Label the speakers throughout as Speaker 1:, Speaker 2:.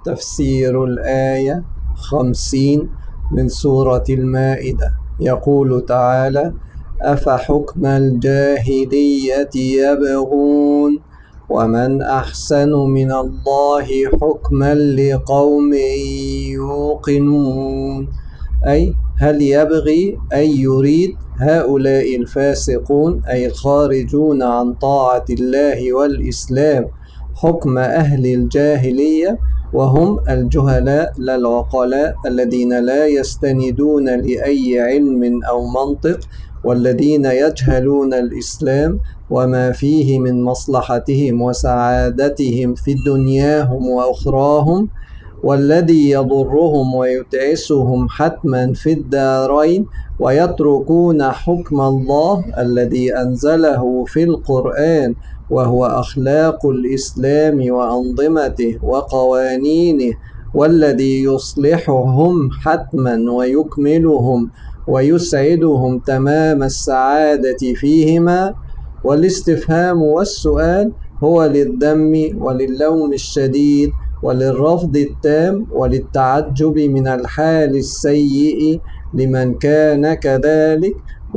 Speaker 1: تفسير الآية 50 من سورة المائدة. يقول تعالى: أفحكم الجاهلية يبغون ومن أحسن من الله حكما لقوم يوقنون. أي هل يبغي أي يريد هؤلاء الفاسقون أي الخارجون عن طاعة الله والإسلام حكم أهل الجاهلية، وهم الجهلاء لا العقلاء الذين لا يستندون لأي علم أو منطق، والذين يجهلون الإسلام وما فيه من مصلحتهم وسعادتهم في دنياهم وأخراهم، والذي يضرهم ويتعسهم حتما في الدارين، ويتركون حكم الله الذي أنزله في القرآن وهو أخلاق الإسلام وأنظمته وقوانينه، والذي يصلحهم حتما ويكملهم ويسعدهم تمام السعادة فيهما. والاستفهام والسؤال هو للذم وللوم الشديد وللرفض التام وللتعجب من الحال السيء لمن كان كذلك،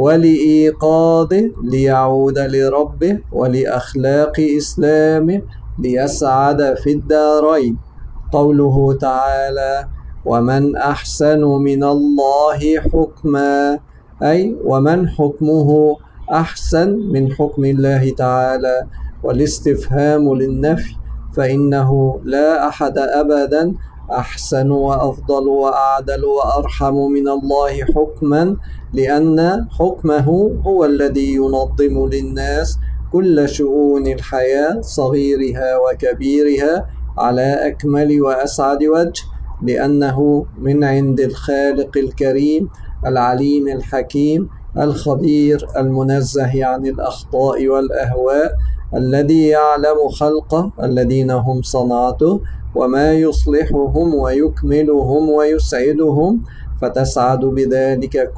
Speaker 1: ولإيقاظه ليعود لربه ولأخلاق إسلامه ليسعد في الدارين. قوله تعالى: ومن أحسن من الله حكما، أي ومن حكمه أحسن من حكم الله تعالى. والاستفهام للنفي، فإنه لا أحد أبدا أحسن وأفضل وأعدل وأرحم من الله حكما، لأن حكمه هو الذي ينظم للناس كل شؤون الحياة صغيرها وكبيرها على أكمل وأسعد وجه، لأنه من عند الخالق الكريم العليم الحكيم الخبير المنزه عن الأخطاء والأهواء، الذي يعلم خلقه الذين هم صنعته وما يصلحهم ويكملهم ويسعدهم، فتسعد بذلك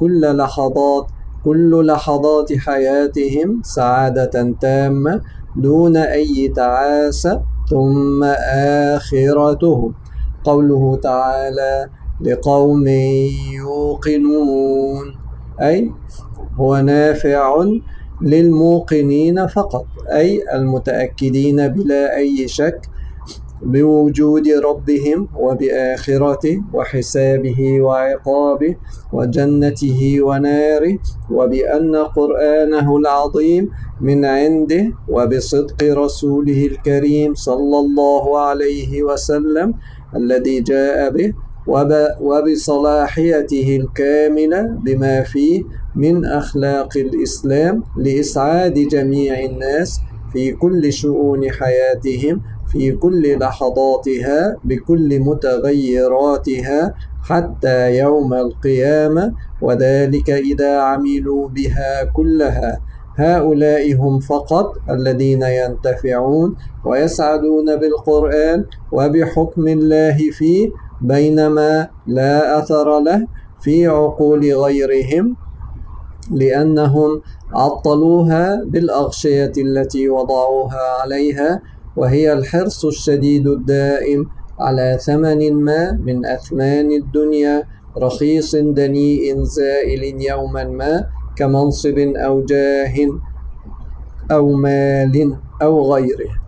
Speaker 1: كل لحظات حياتهم سعادة تامة دون أي تعاسة. ثم آخرتهم. قوله تعالى: لقوم يوقنون، أي هو نافع للموقنين فقط، أي المتأكدين بلا أي شك بوجود ربهم وبآخرته وحسابه وعقابه وجنته وناره، وبأن قرآنه العظيم من عنده، وبصدق رسوله الكريم صلى الله عليه وسلم الذي جاء به، وبصلاحيته الكاملة بما فيه من أخلاق الإسلام لإسعاد جميع الناس في كل شؤون حياتهم في كل لحظاتها بكل متغيراتها حتى يوم القيامة، وذلك إذا عملوا بها كلها. هؤلاء هم فقط الذين ينتفعون ويسعدون بالقرآن وبحكم الله فيه، بينما لا أثر له في عقول غيرهم، لأنهم عطلوها بالأغشية التي وضعوها عليها، وهي الحرص الشديد الدائم على ثمن ما من أثمان الدنيا رخيص دنيء زائل يوما ما، كمنصب أو جاه أو مال أو غيره.